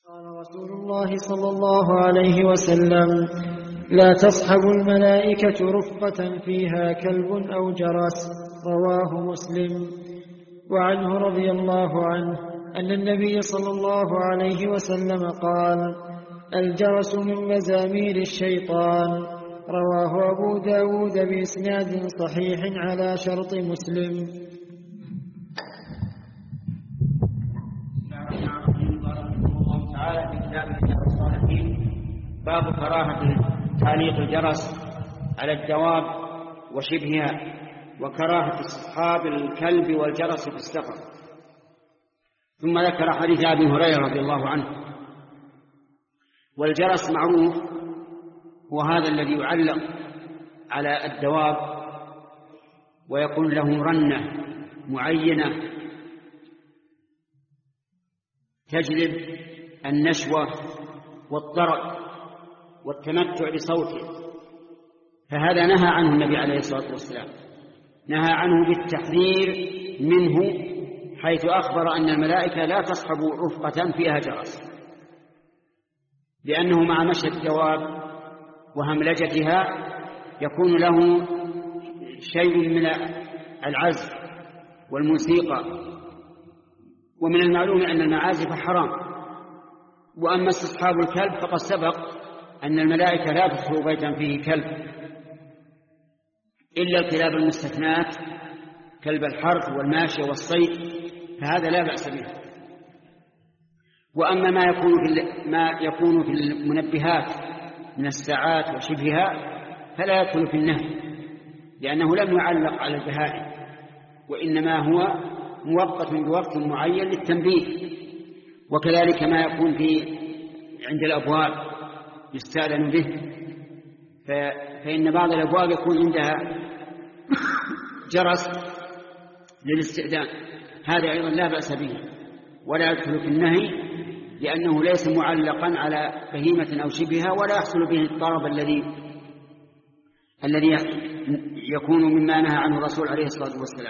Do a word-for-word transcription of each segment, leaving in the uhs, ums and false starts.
قال رسول الله صلى الله عليه وسلم: لا تصحب الملائكة رفقة فيها كلب أو جرس. رواه مسلم. وعنه رضي الله عنه أن النبي صلى الله عليه وسلم قال: الجرس من مزامير الشيطان. رواه أبو داود بإسناد صحيح على شرط مسلم. تعالى في كتاب رياض الصالحين باب كراهة تعليق الجرس على الدواب وشبهها، وكراهة استصحاب الكلب والجرس في السفر. ثم ذكر حديث أبي هريرة رضي الله عنه. والجرس معروف هو هذا الذي يعلق على الدواب ويكون له رنة معينة تجلب النشوة والطرب والتمتع بصوته، فهذا نهى عنه النبي عليه الصلاة والسلام، نهى عنه بالتحذير منه، حيث أخبر أن الملائكة لا تصحب رفقة فيها جرس، لأنه مع مشي الدواب وهملجتها يكون له شيء من العزف والموسيقى، ومن المعلوم أن المعازف حرام. وأما استصحاب الكلب فقد سبق أن الملائكة لا تدخل بيتا فيه كلب إلا الكلاب المستثنات كلب الحرث والماشية والصيد، فهذا لا بأس به. وأما ما يكون في ما يكون في المنبهات من الساعات وشبهها فلا يدخل في النهي، لأنه لم يعلق على البهائم، وإنما هو موقت بوقت معين للتنبيه. وكذلك ما يكون في عند الأبواب يستأذن به، فإن بعض الأبواب يكون عندها جرس للاستئذان، هذا أيضا لا بأس به ولا يدخل في النهي، لأنه ليس معلقا على بهيمة أو شبهها، ولا يحصل به الطرب الذي الذي يكون مما نهى عنه الرسول عليه الصلاة والسلام.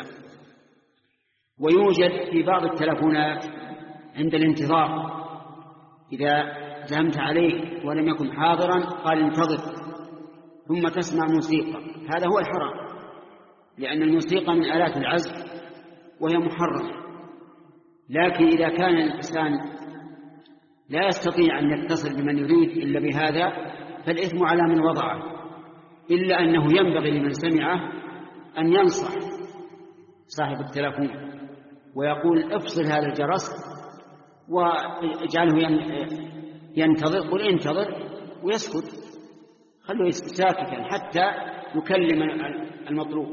ويوجد في بعض التلفونات عند الانتظار إذا زهمت عليه ولم يكن حاضرا قال انتظر، ثم تسمع موسيقى، هذا هو الحرام، لأن الموسيقى من آلات العزف وهي محرمة. لكن إذا كان الإنسان لا يستطيع أن يتصل بمن يريد إلا بهذا فالإثم على من وضعه، إلا أنه ينبغي لمن سمعه أن ينصح صاحب التلفون ويقول افصل هذا الجرس واجعله ينتظر، قل انتظر ويسكت، خلوه ساكتا حتى يكلم المطلوب.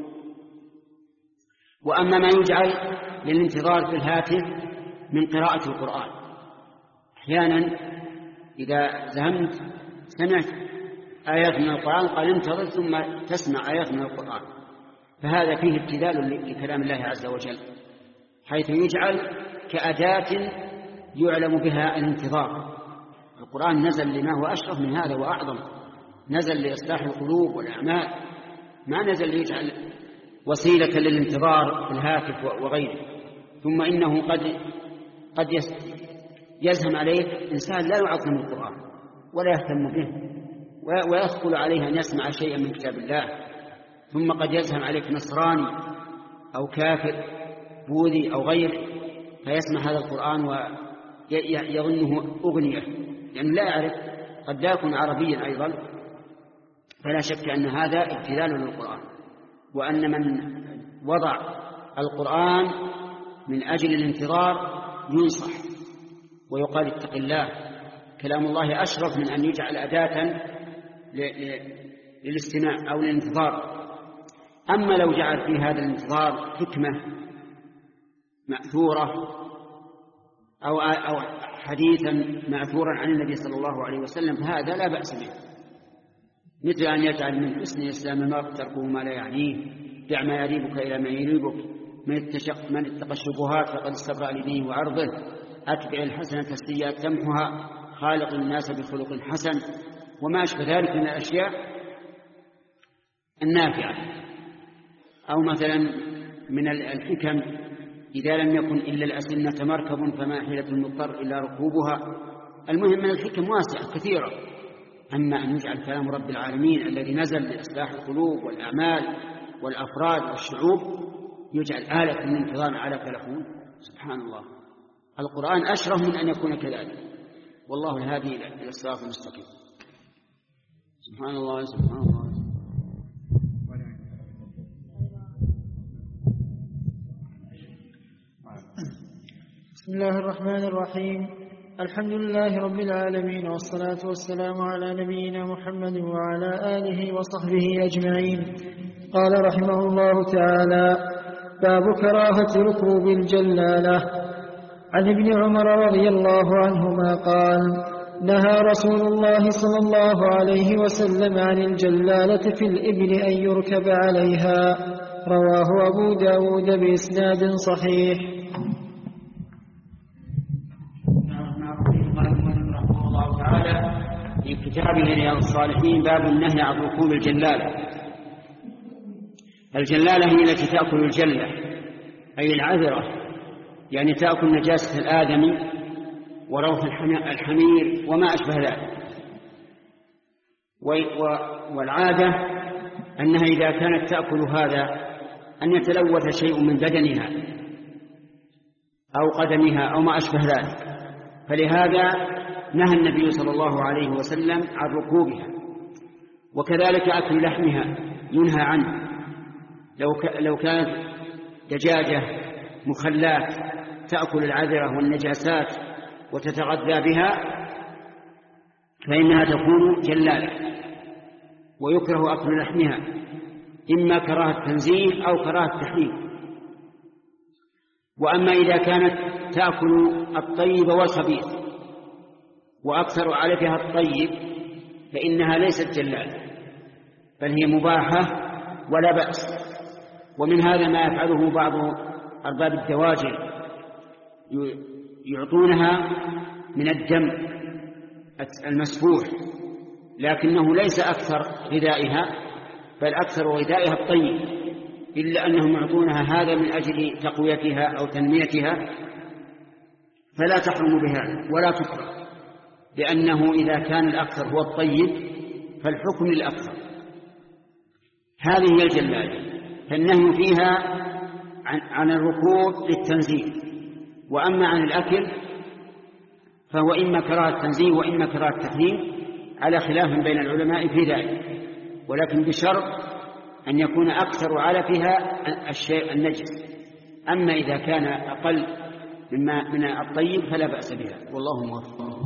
وأما ما يجعل للانتظار في الهاتف من قراءة القرآن، أحيانا إذا زهمت سمعت آيات من القرآن قال انتظر، ثم تسمع آيات من القرآن، فهذا فيه ابتذال لكلام الله عز وجل، حيث يجعل كأداة يعلم بها الانتظار. القرآن نزل لما هو أشرف من هذا وأعظم، نزل لإصلاح القلوب والأعمال، ما نزل ليجعل وسيلة للانتظار في الهاتف وغيره. ثم إنه قد قد يزهم عليه إنسان لا يعظم القرآن ولا يهتم به ويثقل عليه أن يسمع شيئا من كتاب الله، ثم قد يزهم عليك نصراني أو كافر بوذي أو غيره فيسمع هذا القرآن ويظنه أغنية، لأنه لا يعرف، قد لا يكون عربيا أيضا. فلا شك أن هذا ابتذال للقرآن، وأن من وضع القرآن من أجل الانتظار ينصح ويقال اتق الله، كلام الله أشرف من أن يجعل أداة للاستماع أو للانتظار. أما لو جعل في هذا الانتظار حكمة مأثورة أو أو حديثا مأثورا عن النبي صلى الله عليه وسلم فهذا لا بأس به، مثل أن يجعل من حسن الإسلام المرء تركه ما لا يعنيه، دع ما يريبك إلى ما يريبك، من اتقى من اتقى الشبهات فقد استبرأ لدينه وعرضه، أتبع الحسنة السيئة تمحها، خالق الناس بخلق حسن، وما أشبه ذلك من الأشياء النافعة. أو مثلا من الحكم إذا لم يكن إلا الأسنة مركب فما حيلة المضطر إلا ركوبها، المهم من الحكم واسعة كثيرة. أما أن يجعل كلام رب العالمين الذي نزل لإصلاح القلوب والأعمال والأفراد والشعوب يجعل آلة من انتظام على كلام، سبحان الله. القرآن أشرف من أن يكون كذلك، والله الهادي إلى الصراط المستقيم. سبحان الله سبحان الله. بسم الله الرحمن الرحيم. الحمد لله رب العالمين، والصلاة والسلام على نبينا محمد وعلى آله وصحبه أجمعين. قال رحمه الله تعالى: باب كراهة ركوب الجلالة. عن ابن عمر رضي الله عنهما قال: نهى رسول الله صلى الله عليه وسلم عن الجلالة في الإبل أن يركب عليها. رواه أبو داود بإسناد صحيح. في كتابه رياض الصالحين باب النهي عن ركوب الجلالة. الجلالة هي التي تأكل الجلة، أي العذرة، يعني تأكل نجاسة الآدمي وروث الحمير وما أشبه ذلك. والعادة أنها إذا كانت تأكل هذا أن يتلوث شيء من بدنها أو قدمها أو ما أشبه ذلك، فلهذا نهى النبي صلى الله عليه وسلم عن ركوبها. وكذلك أكل لحمها ينهى عنه. لو لو كانت دجاجة مخلات تأكل العذرة والنجاسات وتتغذى بها فإنها تكون جلالة، ويكره أكل لحمها إما كراهة تنزيه أو كراهة تحريم. وأما إذا كانت تأكل الطيب والخبيث وأكثر علفها الطيب فإنها ليست جلالة، بل هي مباحة ولا بأس. ومن هذا ما يفعله بعض أرباب الدواجن، يعطونها من الدم المسفوح، لكنه ليس أكثر غذائها، بل أكثر غذائها الطيب، إلا أنهم يعطونها هذا من أجل تقويتها أو تنميتها، فلا تحرم بها ولا تكره، لأنه إذا كان الأكثر هو الطيب فالحكم للأكثر. هذه هي الجلالة. فالنهي فيها عن, عن الركوب للتنزيه، وأما عن الأكل فهو إما كراهة التنزيه وإما كراهة التحريم، على خلاف بين العلماء في ذلك، ولكن بشرط أن يكون أكثر علفها الشيء النجس. أما إذا كان أقل مما من الطيب فلا بأس بها، والله موفق.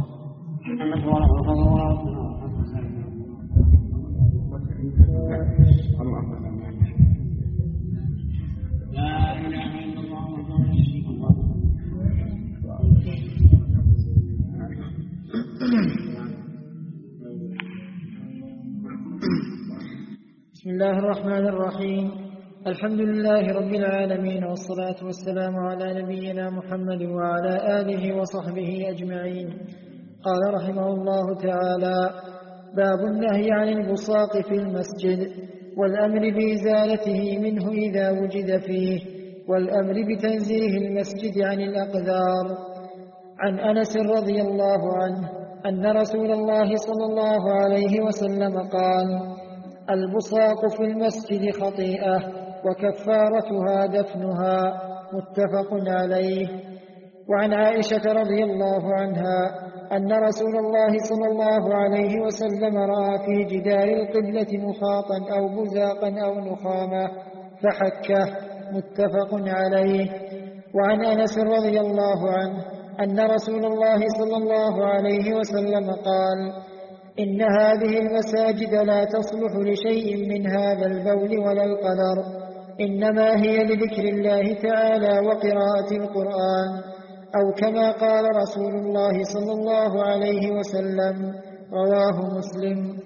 بسم الله الرحمن الرحيم. الحمد لله رب العالمين، والصلاة والسلام على نبينا محمد وعلى آله وصحبه أجمعين. قال رحمه الله تعالى: باب النهي عن البصاق في المسجد، والأمر بإزالته منه إذا وجد فيه، والأمر بتنزيه المسجد عن الأقذار. عن أنس رضي الله عنه أن رسول الله صلى الله عليه وسلم قال: البصاق في المسجد خطيئة، وكفارتها دفنها. متفق عليه. وعن عائشة رضي الله عنها أن رسول الله صلى الله عليه وسلم رأى في جدار القبلة مخاطا أو بزاقا أو نخامة فحكه. متفق عليه. وعن أنس رضي الله عنه أن رسول الله صلى الله عليه وسلم قال: إن هذه المساجد لا تصلح لشيء من هذا البول ولا القدر، إنما هي لذكر الله تعالى وقراءة القرآن، أو كما قال رسول الله صلى الله عليه وسلم. رواه مسلم.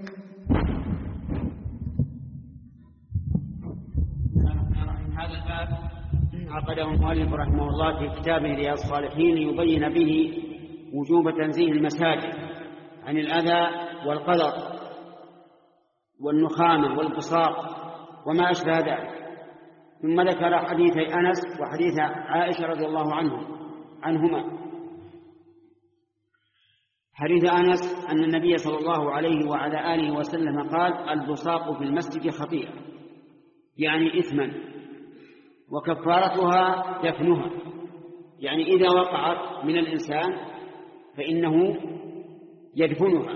هذا الباب عقده المؤلف رحمه الله في كتابه رياض الصالحين ليبين به وجوب تنزيه المساجد عن الأذى والقذر والنخامة والبصاق وما أشبه ذلك. ثم ذكر حديث أنس وحديث عائشة رضي الله عنهم عنهما. حديث أنس أن النبي صلى الله عليه وعلى آله وسلم قال: البصاق في المسجد خطيئة، يعني إثما، وكفارتها دفنها، يعني إذا وقعت من الإنسان فإنه يدفنها.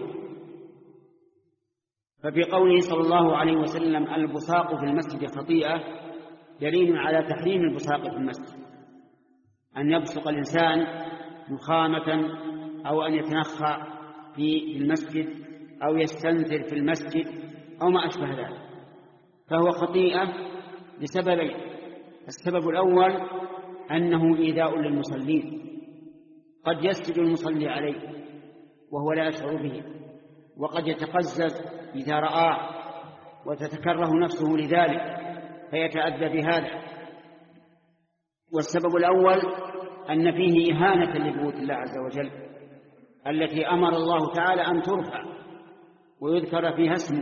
ففي قوله صلى الله عليه وسلم البصاق في المسجد خطيئة دليل على تحريم البصاق في المسجد، أن يبصق الإنسان نخامة أو أن يتنخى في المسجد أو يستنثر في المسجد أو ما أشبه ذلك، فهو خطيئة لسببين: السبب الأول أنه إيذاء للمصلين، قد يسجد المصلي عليه وهو لا يشعر به، وقد يتقزز إذا رآه وتتكره نفسه لذلك فيتأذى بهذا. والسبب الأول أن فيه إهانة لبيوت الله عز وجل التي أمر الله تعالى أن ترفع ويذكر فيها اسمه،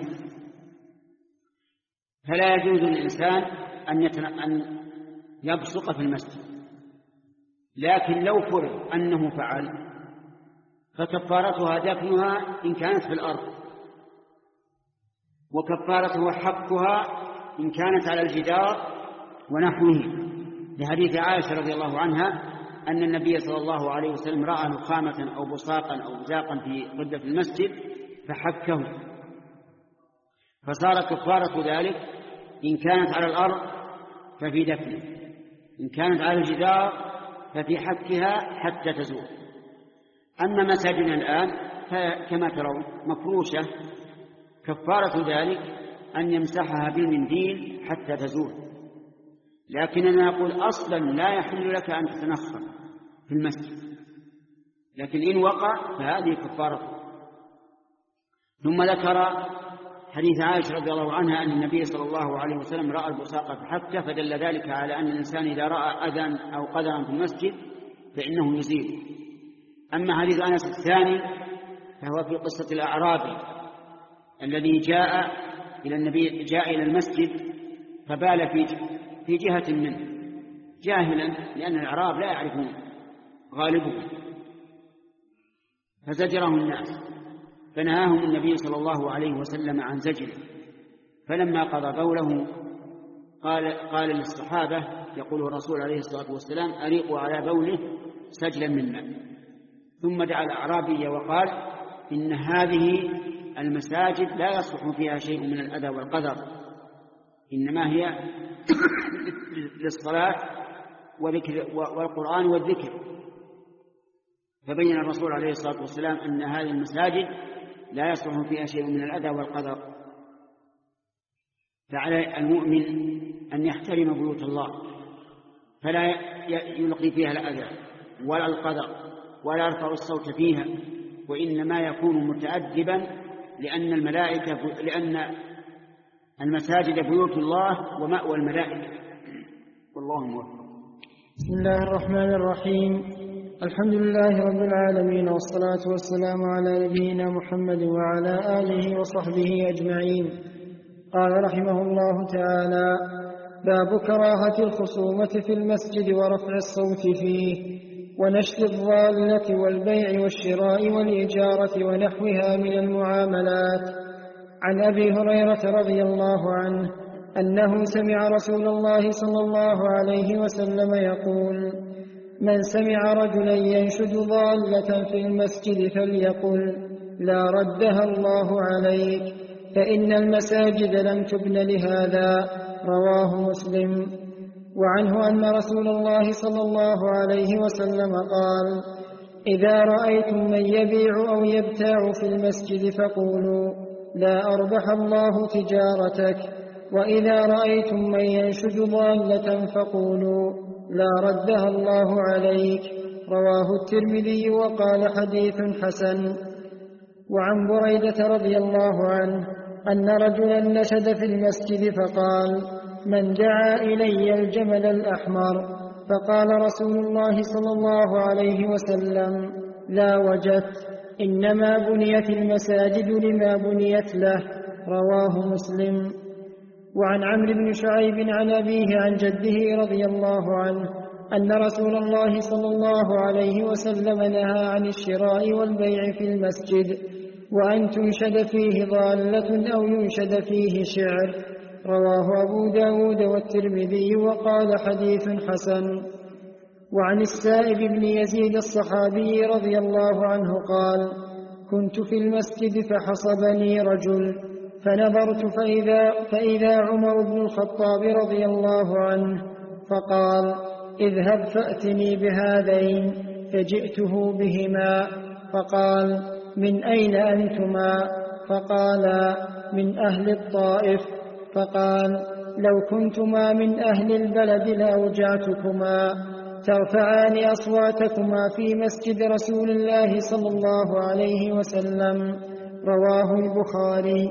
فلا يجوز للإنسان أن يبصق في المسجد. لكن لو فرض أنه فعل فكفارتها دفنها إن كانت في الأرض، وكفارته حقها إن كانت على الجدار ونحوه، لحديث عائشة رضي الله عنها أن النبي صلى الله عليه وسلم رأى نخامة أو بصاقا أو بزاقا في قدة المسجد فحكه، فصار كفارة ذلك إن كانت على الأرض ففي دفنه، إن كانت على الجدار ففي حكها حتى تزول. أما مساجدنا الآن كما ترون مفروشة، كفارة ذلك أن يمسحها بالمنديل حتى تزول. لكننا نقول أصلا لا يحل لك أن تتنخر في المسجد، لكن إن وقع فهذه كفارته. ثم ذكر حديث عائشة رضي الله عنها أن النبي صلى الله عليه وسلم رأى البصاق فحكه، فدل ذلك على أن الإنسان إذا رأى أذى أو قدرا في المسجد فإنه يزيل. أما حديث أنس الثاني فهو في قصة الأعرابي الذي جاء إلى النبي جاء إلى المسجد فبال في في جهة منه جاهلا، لأن الأعراب لا يعرفون غالبهم، فزجرهم الناس، فنهاهم النبي صلى الله عليه وسلم عن زجره. فلما قضى بوله قال قال للصحابة يقول الرسول عليه الصلاة والسلام: أريقوا على بوله سجلا من ماء. ثم دعا الأعرابي وقال: إن هذه المساجد لا يصلح فيها شيء من الأذى والقدر، إنما هي للصلاة والقرآن والذكر. فبين الرسول عليه الصلاة والسلام أن هذه المساجد لا يصلح فيها شيء من الأذى والقدر. فعلى المؤمن أن يحترم بيوت الله، فلا يلقي فيها الأذى ولا القدر ولا يرفع الصوت فيها، وإنما يكون متأدبا، لأن الملائكة لأن المساجد بيوت الله ومأوى الملائكة. والله موفق. بسم الله الرحمن الرحيم. الحمد لله رب العالمين، والصلاة والسلام على نبينا محمد وعلى آله وصحبه أجمعين. قال رحمه الله تعالى: باب كراهة الخصومة في المسجد ورفع الصوت فيه ونشر الضالة والبيع والشراء والإجارة ونحوها من المعاملات. عن أبي هريرة رضي الله عنه أنه سمع رسول الله صلى الله عليه وسلم يقول: من سمع رجلا ينشد ضالة في المسجد فليقل: لا ردها الله عليك، فإن المساجد لم تبن لهذا. رواه مسلم. وعنه أن رسول الله صلى الله عليه وسلم قال: إذا رأيتم من يبيع أو يبتاع في المسجد فقولوا: لا أربح الله تجارتك. وإذا رأيتم من ينشد ضالة فقولوا: لا ردها الله عليك. رواه الترمذي وقال: حديث حسن. وعن بريدة رضي الله عنه أن رجلا نشد في المسجد فقال: من دعا إلي الجمل الأحمر؟ فقال رسول الله صلى الله عليه وسلم: لا وجدت، إنما بنيت المساجد لما بنيت له. رواه مسلم. وعن عمرو بن شعيب عن أبيه عن جده رضي الله عنه أن رسول الله صلى الله عليه وسلم نهى عن الشراء والبيع في المسجد، وأن تنشد فيه ضالة أو ينشد فيه شعر. رواه أبو داود والترمذي وقال حديث حسن. وعن السائب بن يزيد الصحابي رضي الله عنه قال: كنت في المسجد فحصبني رجل، فنظرت فإذا, فإذا عمر بن الخطاب رضي الله عنه، فقال: اذهب فأتني بهذين، فجئته بهما، فقال: من أين أنتما؟ فقالا: من أهل الطائف. فقال: لو كنتما من أهل البلد لأوجعتكما، ترفعان أصواتكما في مسجد رسول الله صلى الله عليه وسلم. رواه البخاري.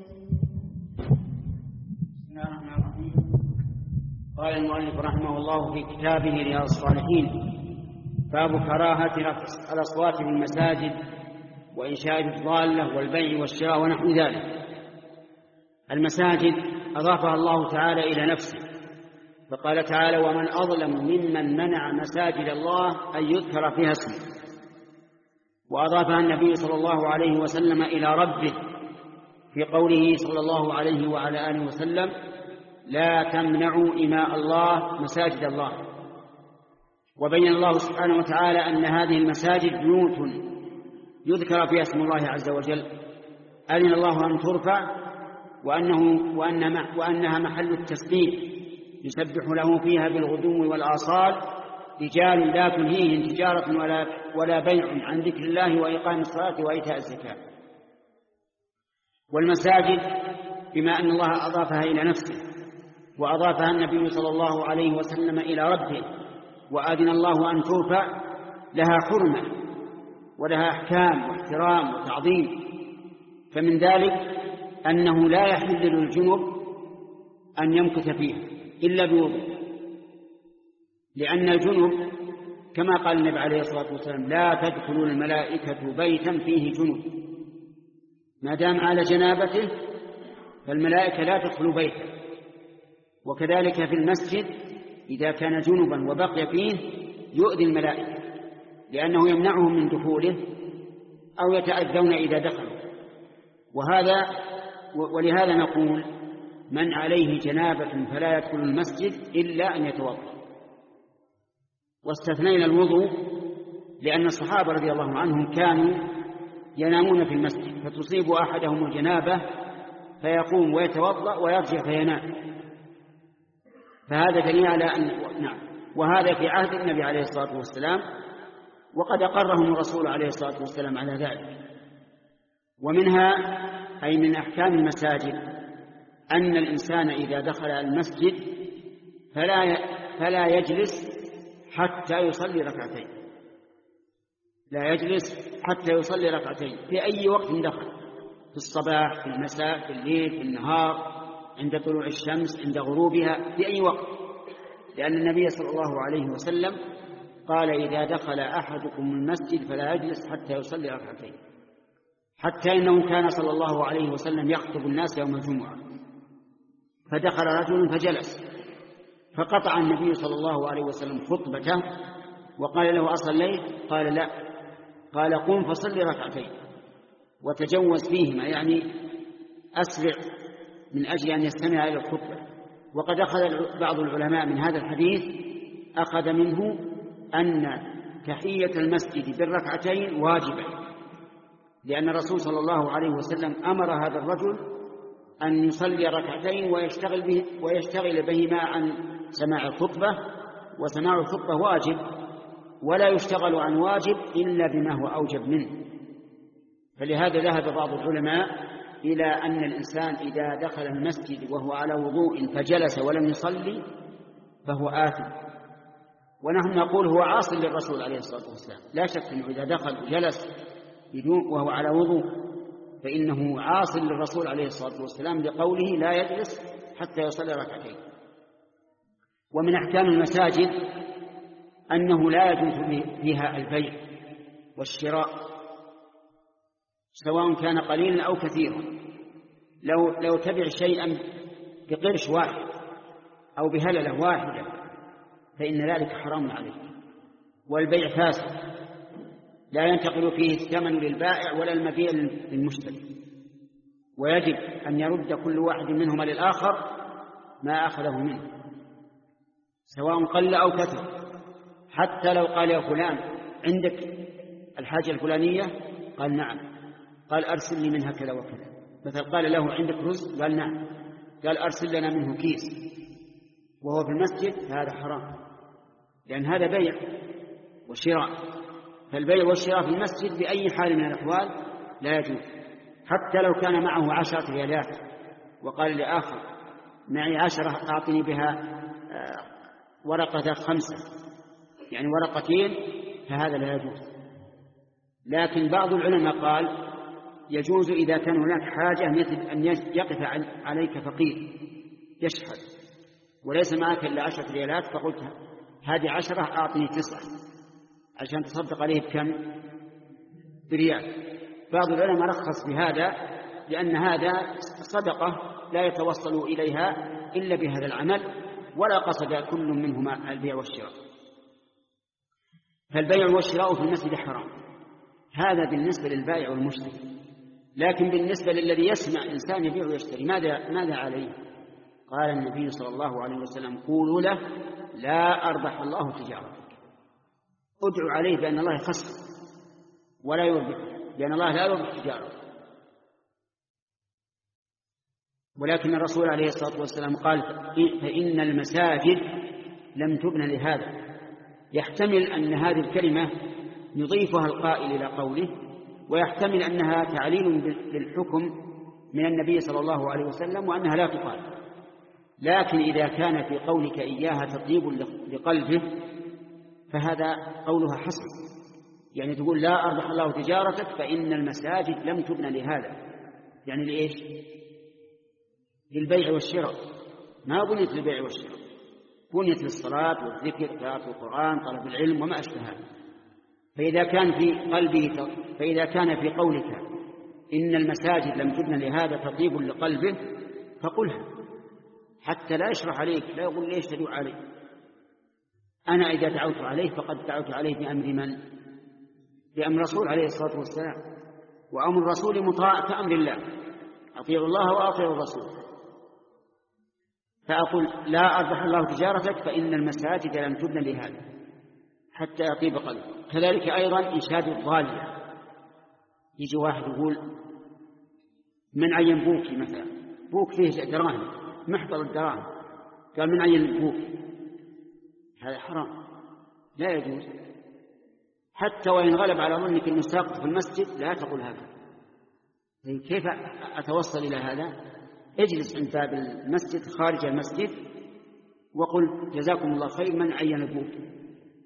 قال المؤلف رحمه الله في كتابه رياض الصالحين: باب كراهة رفع الأصوات في المساجد وإنشاء الضالة والبيع والشراء ونحو ذلك. المساجد أضافها الله تعالى إلى نفسه، فقال تعالى: ومن أظلم ممن منع مساجد الله أن يذكر فيها اسمه. وأضافها النبي صلى الله عليه وسلم إلى ربه في قوله صلى الله عليه وعلى آله وسلم: لا تمنعوا إماء الله مساجد الله. وبين الله سبحانه وتعالى أن هذه المساجد بيوت يذكر فيها اسم الله عز وجل، أذن الله أن ترفع، وأنه وأن وأنها محل التسبيح، يسبح له فيها بالغدو والآصال رجال لا تلهيهم تجارة ولا, ولا بيع عن ذكر الله وإقام الصلاة وإيتاء الزكاة. والمساجد بما أن الله أضافها إلى نفسه وأضافها النبي صلى الله عليه وسلم إلى ربه وأذن الله أن ترفع، لها حرمة ولها أحكام واحترام وتعظيم. فمن ذلك أنه لا يحل للجنب أن يمكث فيها إلا بوضوء، لأن الجنب كما قال النبي عليه الصلاة والسلام: لا تدخل الملائكة بيتا فيه جنب. ما دام على جنابته فالملائكة لا تدخل بيتا. وكذلك في المسجد إذا كان جنبا وبقي فيه يؤذي الملائكة، لأنه يمنعهم من دخوله أو يتأذون إذا دخلوا. وهذا ولهذا نقول: من عليه جنابة فلا يدخل المسجد إلا أن يتوضأ. واستثنينا الوضوء لأن الصحابة رضي الله عنهم كانوا ينامون في المسجد، فتصيب أحدهم الجنابة فيقوم ويتوضأ ويرجع فينام. فهذا دليل على أن نعم وهذا في عهد النبي عليه الصلاة والسلام، وقد أقرهم الرسول عليه الصلاة والسلام على ذلك. ومنها أي من أحكام المساجد أن الإنسان إذا دخل المسجد فلا فلا يجلس حتى يصلي ركعتين، لا يجلس حتى يصلي ركعتين في أي وقت دخل، في الصباح، في المساء، في الليل، في النهار، عند طلوع الشمس، عند غروبها، في أي وقت، لأن النبي صلى الله عليه وسلم قال: إذا دخل أحدكم المسجد فلا يجلس حتى يصلي ركعتين. حتى إنه كان صلى الله عليه وسلم يخطب الناس يوم الجمعة، فدخل رجل فجلس، فقطع النبي صلى الله عليه وسلم خطبته وقال له: أصليت؟ قال: لا. قال: قم فصل ركعتين وتجوز فيهما، يعني أسرع من أجل أن يستمع إلى الخطبة. وقد أخذ بعض العلماء من هذا الحديث أخذ منه أن تحية المسجد بالركعتين واجبة، لأن الرسول صلى الله عليه وسلم أمر هذا الرجل أن يصلي ركعتين ويشتغل, به ويشتغل بهما عن سماع الخطبة، وسماع الخطبة واجب، ولا يشتغل عن واجب إلا بما هو أوجب منه. فلهذا ذهب بعض العلماء إلى أن الإنسان إذا دخل المسجد وهو على وضوء فجلس ولم يصلي فهو آثم، ونحن نقول هو عاص للرسول عليه الصلاة والسلام. لا شك أنه إذا دخل وجلس وهو على وضوء فإنه عاص للرسول عليه الصلاة والسلام لقوله: لا يجلس حتى يصلي ركعتين. ومن أحكام المساجد أنه لا يجوز فيها البيع والشراء، سواء كان قليلا أو كثيرا. لو, لو تبع شيئا بقرش واحد أو بهللة واحدة فإن ذلك حرام عليك. والبيع فاسد لا ينتقل فيه الثمن للبائع ولا المبيع للمشتري، ويجب أن يرد كل واحد منهما للآخر ما أخذه منه سواء قل أو كثر. حتى لو قال يا فلان عندك الحاجة الفلانية؟ قال نعم. قال أرسل لي منها كذا وكذا. مثل قال له عندك رز؟ قال نعم. قال أرسل لنا منه كيس وهو في المسجد، هذا حرام، لأن هذا بيع وشراء. فالبيع والشراء في المسجد بأي حال من الأحوال لا يجوز، حتى لو كان معه عشرة ريالات وقال لآخر معي عشرة أعطني بها ورقة خمسة، يعني ورقتين، فهذا لا يجوز. لكن بعض العلماء قال يجوز إذا كان هناك حاجة، مثل أن يقف عليك فقير يشحذ وليس معك إلا عشرة ريالات، فقلت هذه عشرة أعطني تسعة عشان تصدق عليه بكم؟ بريال. بعض العلماء رخص بهذا لأن هذا صدقة لا يتوصل إليها إلا بهذا العمل، ولا قصد كل منهما البيع والشراء. فالبيع والشراء في المسجد حرام، هذا بالنسبة للبائع والمشتري. لكن بالنسبة للذي يسمع إنسان يبيع ويشتري ماذا, ماذا عليه؟ قال النبي صلى الله عليه وسلم قولوا له لا أربح الله تجارتك. ادعوا عليه بأن الله يخسر ولا يربح، لأن الله لا يربح تجارته. ولكن الرسول عليه الصلاة والسلام قال فإن المساجد لم تبنى لهذا. يحتمل أن هذه الكلمة يضيفها القائل إلى قوله، ويحتمل أنها تعليل للحكم من النبي صلى الله عليه وسلم وأنها لا تقال. لكن إذا كان في قولك إياها تطيب لقلبه فهذا قولها حسن، يعني تقول لا أربح الله تجارتك فإن المساجد لم تبنى لهذا، يعني لإيش؟ للبيع والشراء، ما بنيت للبيع والشراء، بنيت للصلاة والذكر قراءة القرآن طلب العلم وما أشبه هذا. فإذا كان في قلبه فإذا كان في قولك إن المساجد لم تبنى لهذا تطيب لقلبه فقلها حتى لا يشرح عليك، لا يقول ليش تدعو عليه. أنا إذا دعوت عليه فقد دعوت عليه بأمر من؟ بأمر رسول عليه الصلاة والسلام، وأمر الرسول مطاع كأمر الله، أطيعوا الله وأطيعوا الرسول. فأقول لا أربح الله تجارتك فإن المساجد لم تبنى لهذا حتى يطيب قلبه. كذلك أيضا إنشاد الضالية، يجي واحد يقول من عين بوكي مثلا، بوك فيه دراهم محضر الدراهم، قال من عين بوكي، هذا حرام لا يجوز. حتى وإن غلب على ظنك أنه ساقط في المسجد لا تقول هذا. كيف أتوصل إلى هذا؟ اجلس عند باب المسجد خارج المسجد وقل جزاكم الله خير من عين بوكي.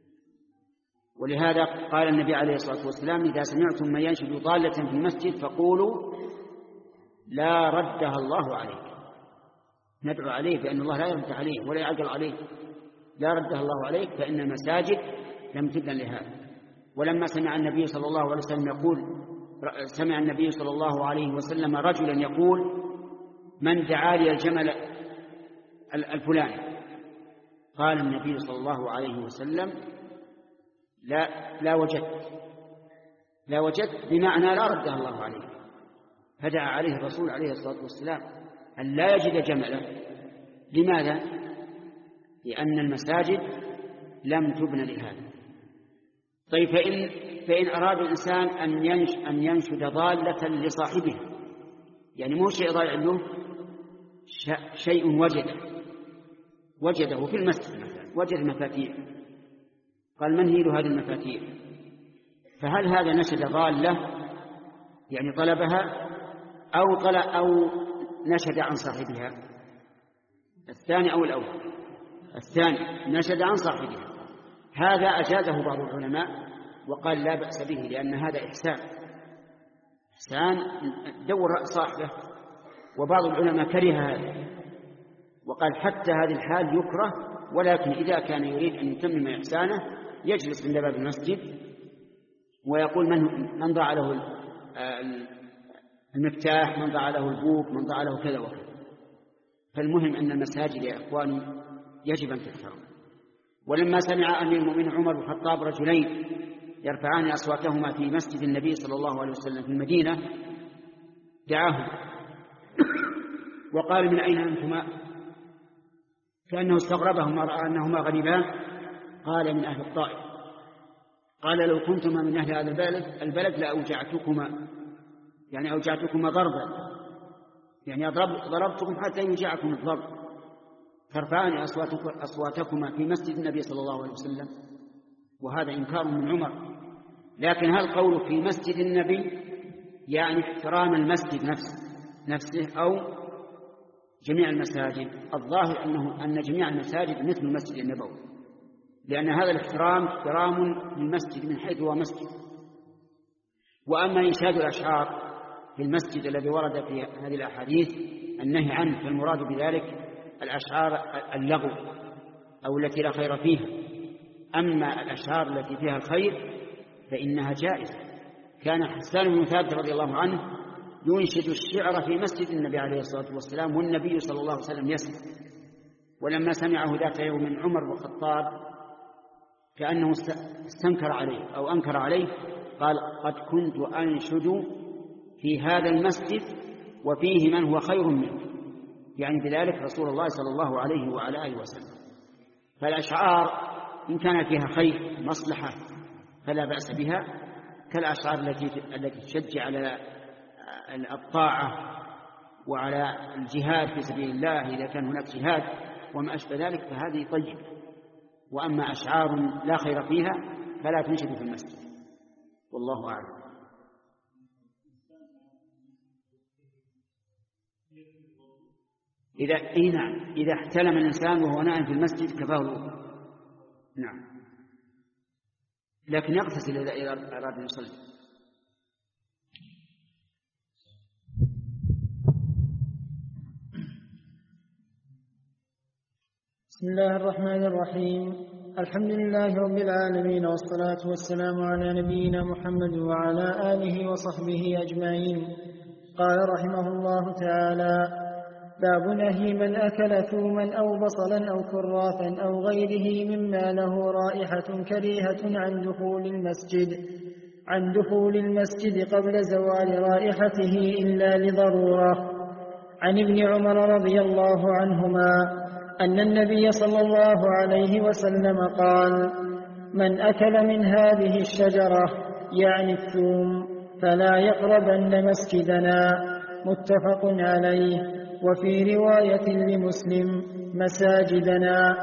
ولهذا قال النبي عليه الصلاة والسلام إذا سمعتم من ينشد ضالة في المسجد فقولوا لا ردها الله عليك. ندعو عليه بأن الله لا يرد عليه ولا يعقل عليه، لا ردها الله عليك فإن المساجد لم تبنى لهذا. ولما سمع النبي صلى الله عليه وسلم يقول سمع النبي صلى الله عليه وسلم رجلا يقول من دعا لي الجمل الفلاني، قال النبي صلى الله عليه وسلم لا لا وجدت لا وجدت بمعنى لا ردها الله عليه. فدعا عليه الرسول عليه الصلاة والسلام أن لا يجد جمله. لماذا؟ لأن المساجد لم تبنى لهذا. طيب فإن, فإن أراد الإنسان أن, ينش أن ينشد ضالة لصاحبه، يعني مو شيء ضائع له، شيء وجده وجده في المسجد مثلا، وجد مفاتيح، قال من هي له هذه المفاتيح؟ فهل هذا نشد ضالة يعني طلبها أو طلب أو نشد عن صاحبها؟ الثاني أو الأول؟ الثاني، نشد عن صاحبها. هذا أجازه بعض العلماء وقال لا بأس به لأن هذا إحسان إحسان دور صاحبه. وبعض العلماء كره هذا وقال حتى هذه الحال يكره، ولكن إذا كان يريد أن يتمم إحسانه يجلس عند باب المسجد ويقول من من ضاع له المفتاح، من ضاع له البوك، من ضاع له كذا وكذا. فالمهم أن المساجد يا إخواني يجب أن تحترم. ولما سمع أمير المؤمنين عمر بن الخطاب رجلين يرفعان أصواتهما في مسجد النبي صلى الله عليه وسلم في المدينة دعاهم وقال: من أين أنتما؟ كأنه استغربهم ورأى أنهما غريبان. قال: من أهل الطائف. قال: لو كنتما من أهل هذا البلد البلد لأوجعتكما، يعني أوجعتكما ضربا، يعني ضربتكم حتى يوجعكم الضرب، ترفعان أصواتكما في مسجد النبي صلى الله عليه وسلم. وهذا إنكار من عمر. لكن هل قوله في مسجد النبي يعني احترام المسجد نفسه نفسه أو جميع المساجد؟ الظاهر أنه أن جميع المساجد مثل المسجد النبوي، لأن هذا الاحترام احترام للمسجد من حيث هو مسجد. وأما إنشاد الأشعار في المسجد الذي ورد في هذه الأحاديث النهي عنه، فالمراد بذلك الأشعار اللغو أو التي لا خير فيها. أما الأشعار التي فيها الخير فإنها جائزة. كان حسان بن ثابت رضي الله عنه ينشد الشعر في مسجد النبي عليه الصلاة والسلام والنبي صلى الله عليه وسلم يسمع. ولما سمعه ذات يوم من عمر بن الخطاب كأنه استنكر عليه أو أنكر عليه، قال: قد كنت أنشد في هذا المسجد وفيه من هو خير منه، يعني بذلك رسول الله صلى الله عليه وعلى آله وسلم. فالأشعار إن كان فيها خير مصلحة فلا بأس بها، كالأشعار التي التي تشجع على الطاعة وعلى الجهاد في سبيل الله إذا كان هناك جهاد وما أشبه ذلك، فهذه طيبة. وأما أشعار لا خير فيها فلا تنشد في المسجد، والله أعلم. إذا إيه نعم إذا احتلم الإنسان وهو نائم في المسجد كفاه الوضوء، نعم، لكن يغتسل إذا أراد أن يصلي. بسم الله الرحمن الرحيم. الحمد لله رب العالمين، والصلاة والسلام على نبينا محمد وعلى آله وصحبه أجمعين. قال رحمه الله تعالى: باب نهي من أكل ثوما أو بصلا أو كراثا أو غيره مما له رائحة كريهة عن دخول المسجد عن دخول المسجد قبل زوال رائحته إلا لضرورة. عن ابن عمر رضي الله عنهما أن النبي صلى الله عليه وسلم قال: من أكل من هذه الشجرة يعني الثوم فلا يقربن مسجدنا. متفق عليه. وفي رواية لمسلم: مساجدنا.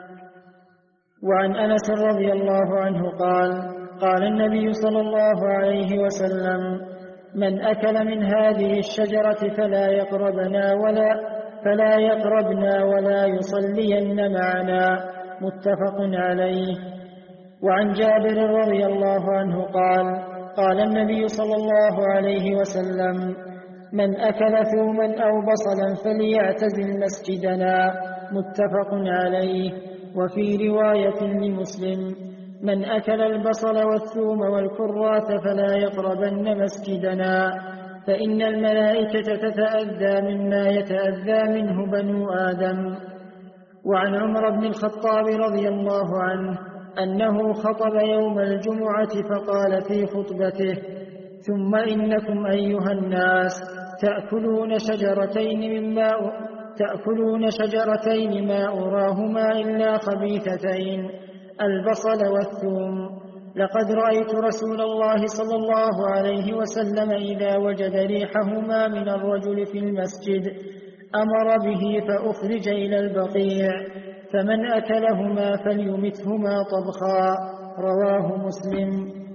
وعن أنس رضي الله عنه قال: قال النبي صلى الله عليه وسلم: من أكل من هذه الشجرة فلا يقربنا ولا فلا يقربنا ولا يصلين معنا. متفق عليه. وعن جابر رضي الله عنه قال: قال النبي صلى الله عليه وسلم: من أكل ثوما أو بصلا فليعتزل مسجدنا. متفق عليه. وفي رواية لمسلم: من أكل البصل والثوم والكراث فلا يقربن مسجدنا، فإن الملائكة تتأذى مما يتأذى منه بنو آدم. وعن عمر بن الخطاب رضي الله عنه أنه خطب يوم الجمعة فقال في خطبته: ثم إنكم أيها الناس تأكلون شجرتين مما تأكلون شجرتين ما أراهما إلا خبيثتين، البصل والثوم. لقد رأيت رسول الله صلى الله عليه وسلم إذا وجد ريحهما من الرجل في المسجد أمر به فأخرج إلى البقيع، فمن أكلهما فليمتهما طبخا. رواه مسلم.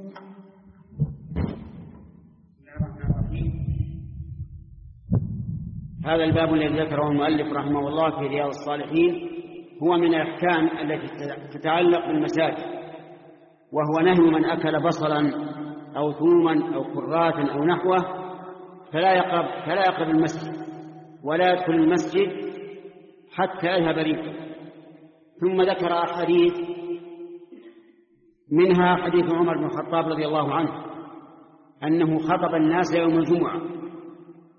هذا الباب الذي ذكره المؤلف رحمه الله في رياض الصالحين هو من الأحكام التي تتعلق بالمساجد، وهو نهي من أكل بصلا أو ثوما أو كراثا أو نحوه فلا يقرب, فلا يقرب المسجد ولا يدخل المسجد حتى يذهب ريحه. ثم ذكر أحاديث منها حديث عمر بن الخطاب رضي الله عنه أنه خطب الناس يوم الجمعة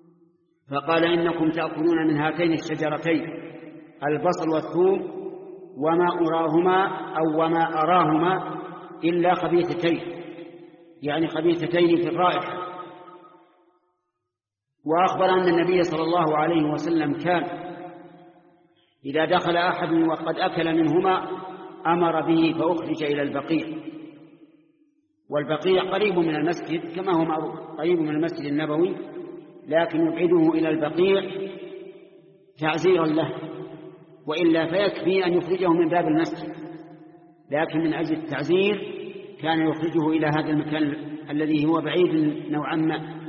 فقال: إنكم تأكلون من هاتين الشجرتين البصل والثوم وما أراهما أو وما أراهما إلا خبيثتين، يعني خبيثتين في الرائحة. وأخبر أن النبي صلى الله عليه وسلم كان إذا دخل أحد وقد أكل منهما أمر به فأخرج إلى البقيع، والبقيع قريب من المسجد كما هو معروف، قريب من المسجد النبوي، لكن يبعده إلى البقيع تعزيرا له، وإلا فيكفي أن يخرجه من باب المسجد، لكن من أجل التعزير كان يخرجه إلى هذا المكان الذي هو بعيد نوعا ما.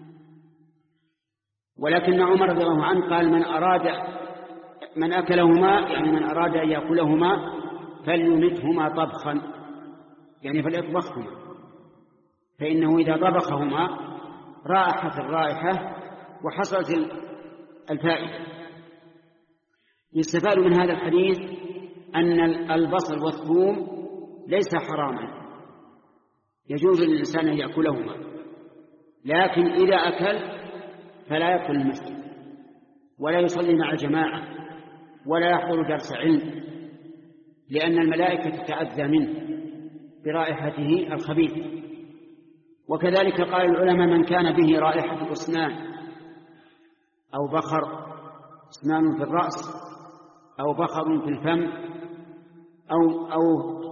ولكن عمر رضي الله عنه قال من أراد من أكلهما، يعني من أراد أن يأكلهما فليمتهما طبخا، يعني فليطبخهما، فإنه إذا طبخهما راحت الرائحة وحصلت الفائدة. يستفاد من هذا الحديث أن البصل والثوم ليس حراما، يجوز للإنسان أن يأكلهما، لكن إذا أكل فلا يدخل المسجد ولا يصلي مع الجماعة ولا يحضر درس علم، لأن الملائكة تتأذى منه برائحته الخبيثة. وكذلك قال العلماء من كان به رائحة أسنان أو بخر، أسنان في الرأس أو بخر في الفم أو, أو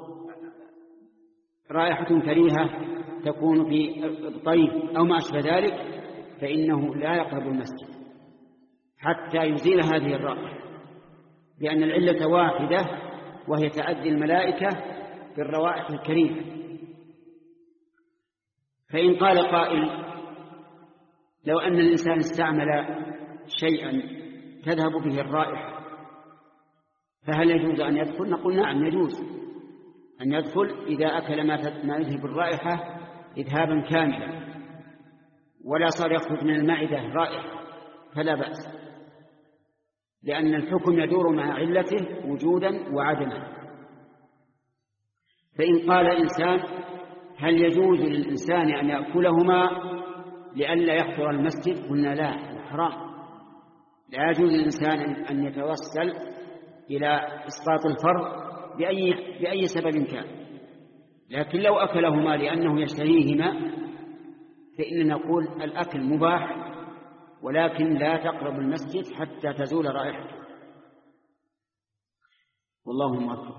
رائحة كريهة تكون في الطيب أو ما أشبه ذلك، فإنه لا يقرب المسجد حتى يزيل هذه الرائحة، لأن العلة واحدة وهي تأذي الملائكة بالروائح الكريهة. فإن قال قائل لو أن الإنسان استعمل شيئا تذهب به الرائحة فهل يجوز أن يدخل؟ نقول نعم يجوز أن يدخل إذا أكل ما يذهب الرائحة إذهابا كاملا ولا صار يخرج من المعدة رائحة فلا بأس، لأن الحكم يدور مع علته وجودا وعدما. فإن قال الإنسان هل يجوز للإنسان أن يأكلهما لئلا يحضر المسجد؟ قلنا لا، حرام، لا يجوز للإنسان أن يتوسل إلى إسقاط الفرض بأي, بأي سبب كان. لكن لو أكلهما لأنه يشتهيهما فإننا نقول الأكل مباح، ولكن لا تقرب المسجد حتى تزول رائحته. والله موفق.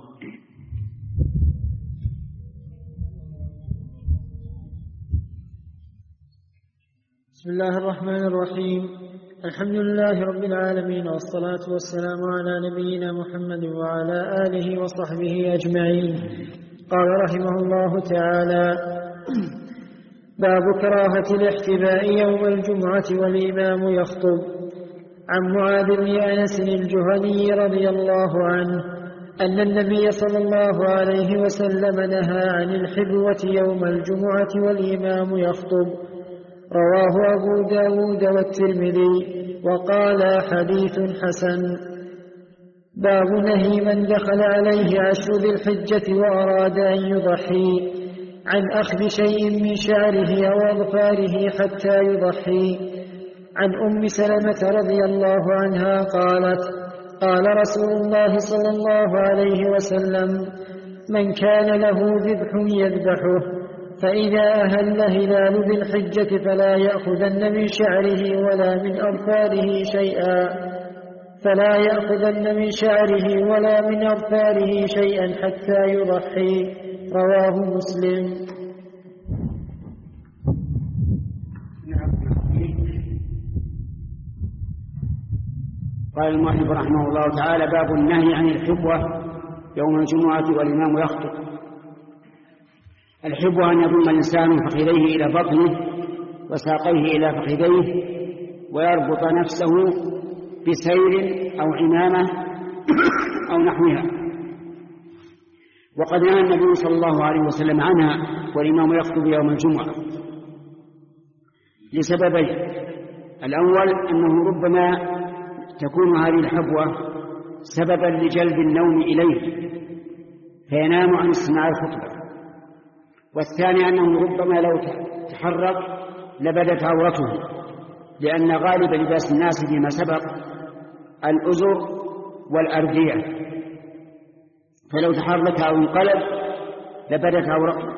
بسم الله الرحمن الرحيم. الحمد لله رب العالمين، والصلاة والسلام على نبينا محمد وعلى آله وصحبه أجمعين. قال رحمه الله تعالى: باب كراهة الاحتباء يوم الجمعة والإمام يخطب. عن معاذ بن أنس الجهني رضي الله عنه أن النبي صلى الله عليه وسلم نهى عن الحبوة يوم الجمعة والإمام يخطب. رواه أبو داود والترمذي وقال حديث حسن. باب نهي من دخل عليه عشر ذي الحجة وأراد أن يضحي عن أخذ شيء من شعره أو أظفاره حتى يضحي. عن أم سلمة رضي الله عنها قالت: قال رسول الله صلى الله عليه وسلم: من كان له ذبح يذبحه، فإذا أهل هلال ذي الحجة فلا يأخذن من شعره ولا من أظفاره شيئا فلا يأخذن من شعره ولا من أظفاره شيئا حتى يضحي. رواه مسلم. قال المؤلف رحمه الله تعالى: باب النهي عن الحبوة يوم الجمعة والإمام يخطب. الحبوة أن يضم الإنسان فخذيه إلى بطنه وساقيه إلى فخذيه ويربط نفسه بسير أو عمامة أو نحوها. وقد نهى النبي صلى الله عليه وسلم عنها والإمام يخطب يوم الجمعة لسببين: الأول أنه ربما تكون هذه الحبوة سببا لجلب النوم إليه فينام عن استماع الخطبة، والثاني أنه ربما لو تحرك لبدت عورته، لأن غالب لباس الناس فيما سبق الأزر والأردية، فلو تحرك أو انقلب لبدت عورته.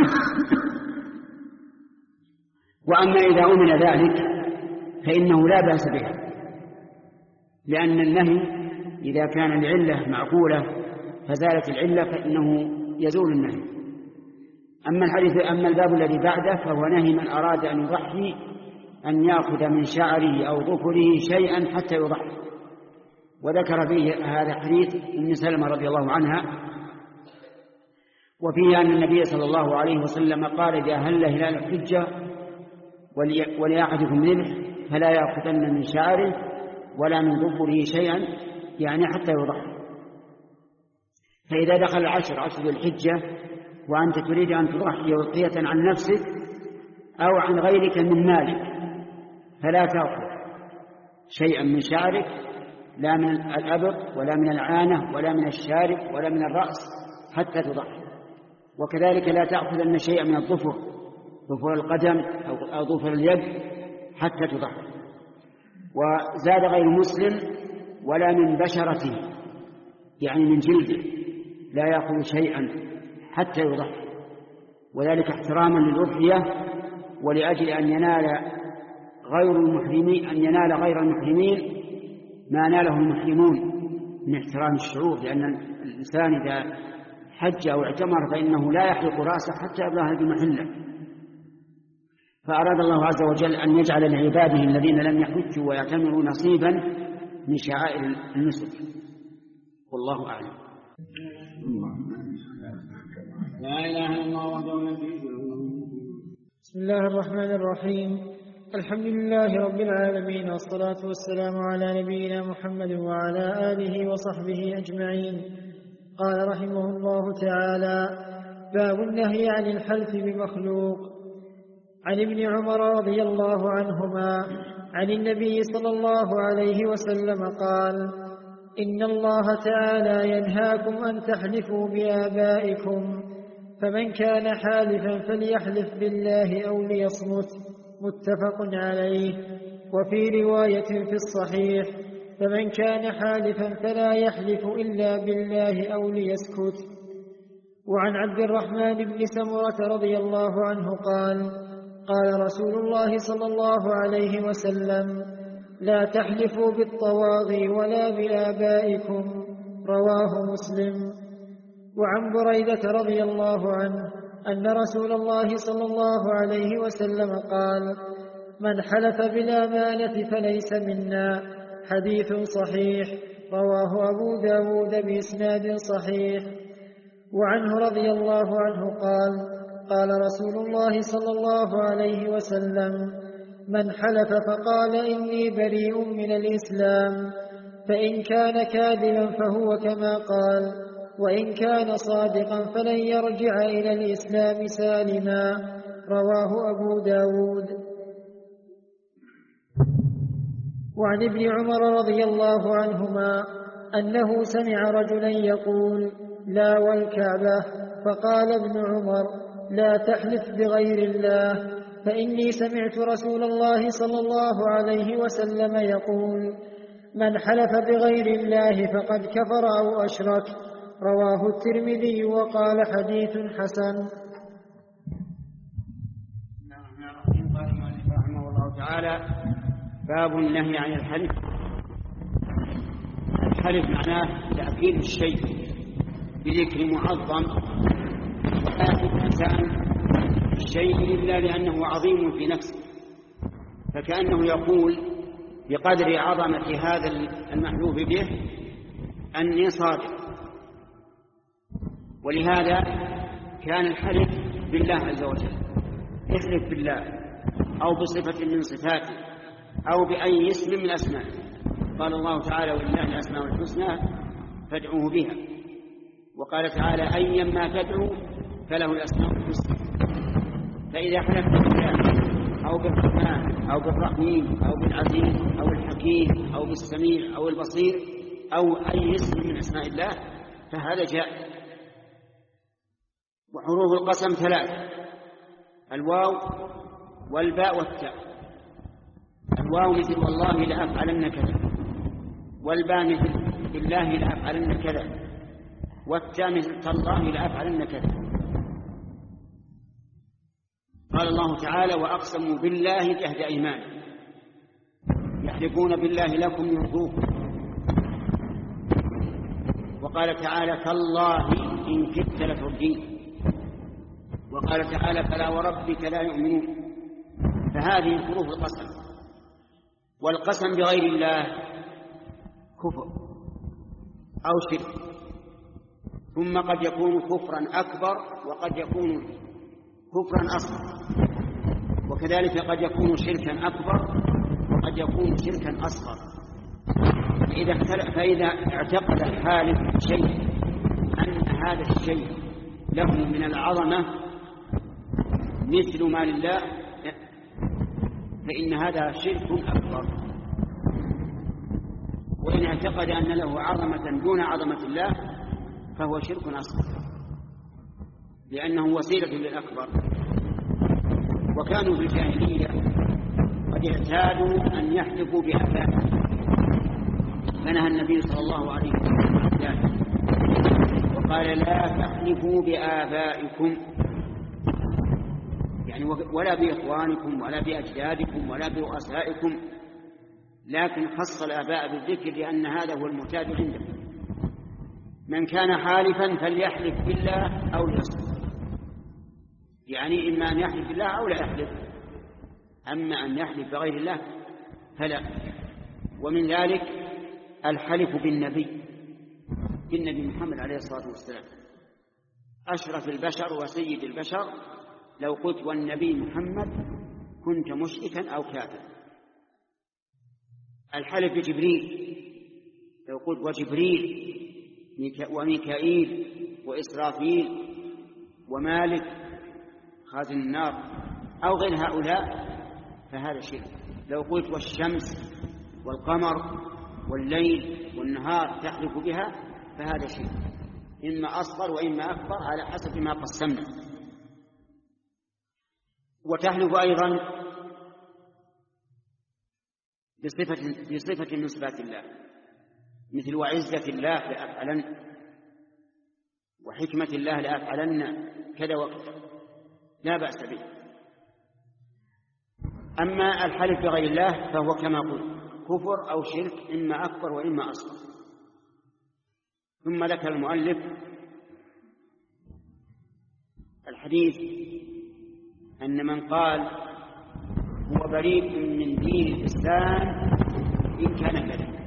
وأما إذا أمن ذلك فإنه لا بأس بها، لأن النهي إذا كان العلة معقولة فزالت العلة فإنه يزول النهي. أما الحديث أما الباب الذي بعده فهو نهي من أراد أن يضحي أن يأخذ من شعره أو ظفره شيئا حتى يضحي. وذكر فيه هذا حديث أم سلمة رضي الله عنها، وفيه أن النبي صلى الله عليه وسلم قال: إذا هل هلال الحجة ولأحدكم ذبح فلا يأخذن من شعره ولا من ظفره شيئا، يعني حتى يضحي. فإذا دخل العشر عشر الحجة وأنت تريد أن تضحي وضحية عن نفسك أو عن غيرك من مالك فلا تأخذ شيئا من شعرك، لا من الأبط ولا من العانة ولا من الشارب ولا من الرأس حتى تضحي. وكذلك لا تأخذن شيئا من الظفر، ظفر القدم أو ظفر اليد حتى تضحي. وزاد غير مسلم: ولا من بشرته، يعني من جلده لا يأخذ شيئا حتى يضحي، وذلك احتراما للأضحية ولأجل أن ينال غير المحرمين أن ينال غير المحرمين ما ناله المحرمون من احترام الشعور، لأن الإنسان إذا حج أو اعتمر فإنه لا يحلق رأسه حتى يبلغ بمحله. فأراد الله عز وجل أن يجعل لعباده الذين لم يحجوا ويعتمروا نصيبا من شعائر النسك. والله أعلم. لا إله إلا الله وحده لا شريك له. بسم الله الرحمن الرحيم. الحمد لله رب العالمين، والصلاة والسلام على نبينا محمد وعلى آله وصحبه أجمعين. قال رحمه الله تعالى: باب النهي عن الحلف بمخلوق. عن ابن عمر رضي الله عنهما عن النبي صلى الله عليه وسلم قال: إن الله تعالى ينهاكم أن تحلفوا بآبائكم، فمن كان حالفا فليحلف بالله أو ليصمت. متفق عليه. وفي رواية في الصحيح: فمن كان حالفا فلا يحلف إلا بالله أو ليسكت. وعن عبد الرحمن بن سمرة رضي الله عنه قال: قال رسول الله صلى الله عليه وسلم: لا تحلفوا بالطواغي ولا بآبائكم. رواه مسلم. وعن بريدة رضي الله عنه أن رسول الله صلى الله عليه وسلم قال: من حلف بالأمانة فليس منا. حديث صحيح. رواه أبو داود بإسناد صحيح. وعنه رضي الله عنه قال: قال رسول الله صلى الله عليه وسلم: من حلف فقال إني بريء من الإسلام فإن كان كاذبا فهو كما قال، وإن كان صادقا فلن يرجع إلى الإسلام سالما. رواه أبو داود. وعن ابن عمر رضي الله عنهما أنه سمع رجلا يقول: لا والكعبة، فقال ابن عمر: لا تحلف بغير الله، فإني سمعت رسول الله صلى الله عليه وسلم يقول: من حلف بغير الله فقد كفر أو أشرك. رواه الترمذي وقال حديث حسن. قال المؤلف رحمه الله تعالى: باب النهي عن الحلف. الحلف معناه تأكيد الشيء بذكر معظم، ولا يحلف الإنسان الشيء إلا لأنه عظيم في نفسه، فكأنه يقول بقدر عظمة هذا المحلوف به أني صادق. ولهذا كان الحلف بالله عز وجل، احلف بالله أو بصفة من صفاته أو بأي اسم من أسمائه. قال الله تعالى: ولله الأسماء الحسنى فادعوه بها. وقال تعالى: أيما تدعو فله الأسماء الحسنى. فإذا حلفت بالله أو بالرحمن أو بالرحيم أو بالعزيز أو الحكيم أو بالسميع أو البصير أو أي اسم من أسماء الله فهذا جائز. وحروف القسم ثلاث: الواو والباء والتاء. الواو مثل والله لأفعلن كذا، والباء مثل بالله لأفعلن كذا، والثامن تالله لأفعلن كذا. قال الله تعالى وأقسموا بالله جهد أيمان يحلفون بالله لكم يرضوكم. وقال تعالى تالله إن كدت لتردين. وقال تعالى فلا وربك لا يؤمنون. فهذه حروف القسم. والقسم بغير الله كفر أو شرك، ثم قد يكون كفرا أكبر وقد يكون كفرا أصغر، وكذلك قد يكون شركا أكبر وقد يكون شركا أصغر. فإذا اعتقد الحالف شيء أن هذا الشيء له من العظمة مثل ما لله فإن هذا شرك أكبر. وإن اعتقد أن له عظمة دون عظمة الله فهو شرك أصغر، لأنه وسيلة للأكبر. وكانوا في الجاهلية قد اعتادوا أن يحلفوا بآبائهم، فنهى النبي صلى الله عليه وسلم عن ذلك وقال لا تحلفوا بآبائكم، يعني ولا بإخوانكم ولا بأجدادكم ولا برؤسائكم، لكن خص الآباء بالذكر لأن هذا هو المعتاد عندهم. من كان حالفا فليحلف بالله أو ليصمت، يعني إما أن يحلف بالله أو لا يحلف، أما أن يحلف بغير الله فلا. ومن ذلك الحلف بالنبي بالنبي محمد عليه الصلاة والسلام أشرف البشر وسيد البشر. لو قلت والنبي محمد كنت مشركا أو كافرا. الحلف بجبريل لو قلت وجبريل وميكائيل وإسرافيل ومالك خازن النار أو غير هؤلاء فهذا شرك. لو قلت والشمس والقمر والليل والنهار تحلف بها فهذا شرك، إما أصغر وإما أكبر على حسب ما قسمنا. وتحلف أيضا بصفة, بصفة من صفات الله مثل وعزة الله لأفعلن وحكمة الله لأفعلن كذا وكذا لا بأس به. أما الحلف بغير الله فهو كما قلت كفر أو شرك إما أكبر وإما أصغر. ثم ذكر المؤلف الحديث أن من قال هو بريء من دين الإسلام إن كان كذا،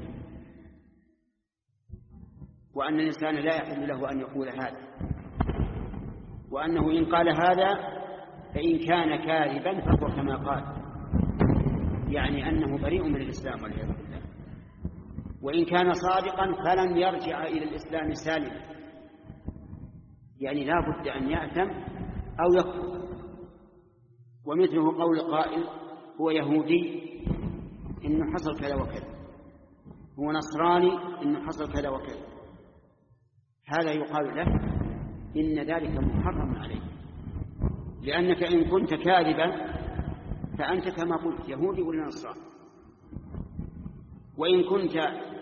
وأن الإنسان لا يحل له أن يقول هذا، وأنه إن قال هذا فإن كان كاذبا فهو كما قال، يعني أنه بريء من الإسلام والعياذ بالله. وإن كان صادقا فلن يرجع إلى الإسلام سالما، يعني لا بد أن يأثم أو يكفر. ومثله قول قائل هو يهودي إنه حصل كذا وكذا، هو نصراني إنه حصل كذا وكذا، هذا يقال له إن ذلك محرم عليك، لأنك إن كنت كاذبا فأنت كما قلت يهودي ولا نصراني، وإن كنت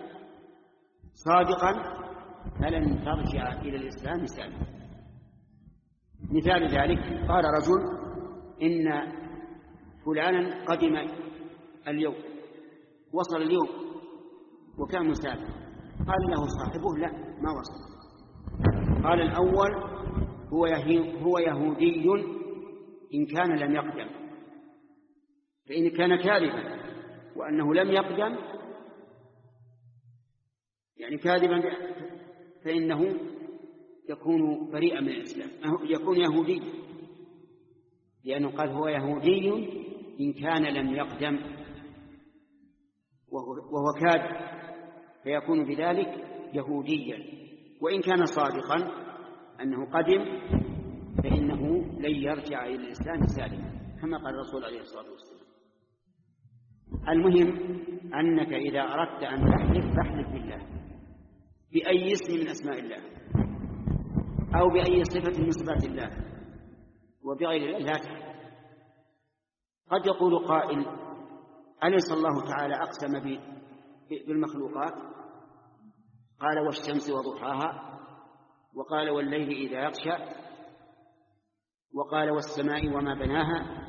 صادقا فلن ترجع إلى الإسلام سالما. مثال ذلك قال رجل إن فلانا قدم اليوم وصل اليوم وكان مسافر، قال له صاحبه لا ما وصل. قال الأول هو هو يهودي إن كان لم يقدم، فإن كان كاذبا وأنه لم يقدم يعني كاذبا فإنه يكون بريئا من الإسلام، يكون يهودي، لأنه قال هو يهودي إن كان لم يقدم وهو كاذب، فيكون بذلك يهوديا. وإن كان صادقا أنه قدم فإنه لن يرجع إلى الإسلام سالما كما قال الرسول عليه الصلاة والسلام. المهم أنك إذا أردت أن تحلف فاحلف بالله بأي اسم من أسماء الله أو بأي صفة من صفات الله، وبغير الله لا تحلف. قد يقول قائل أليس الله تعالى أقسم بالمخلوقات؟ قال والشمس وضحاها وقال والليل إذا يغشى، وقال والسماء وما بناها.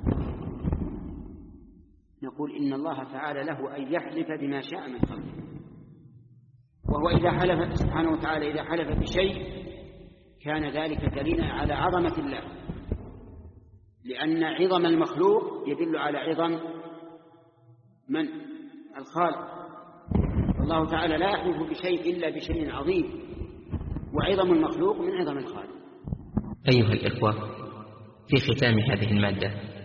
نقول إن الله تعالى له أن يحلف بما شاء من خلقه، وهو إذا حلف سبحانه وتعالى إذا حلف بشيء كان ذلك دليلا على عظمة الله، لأن عظم المخلوق يدل على عظم من؟ الخالق. الله تعالى لا يحلف بشيء إلا بشيء عظيم، وعظم المخلوق من عظم الخالق. أيها الإخوة، في ختام هذه المادة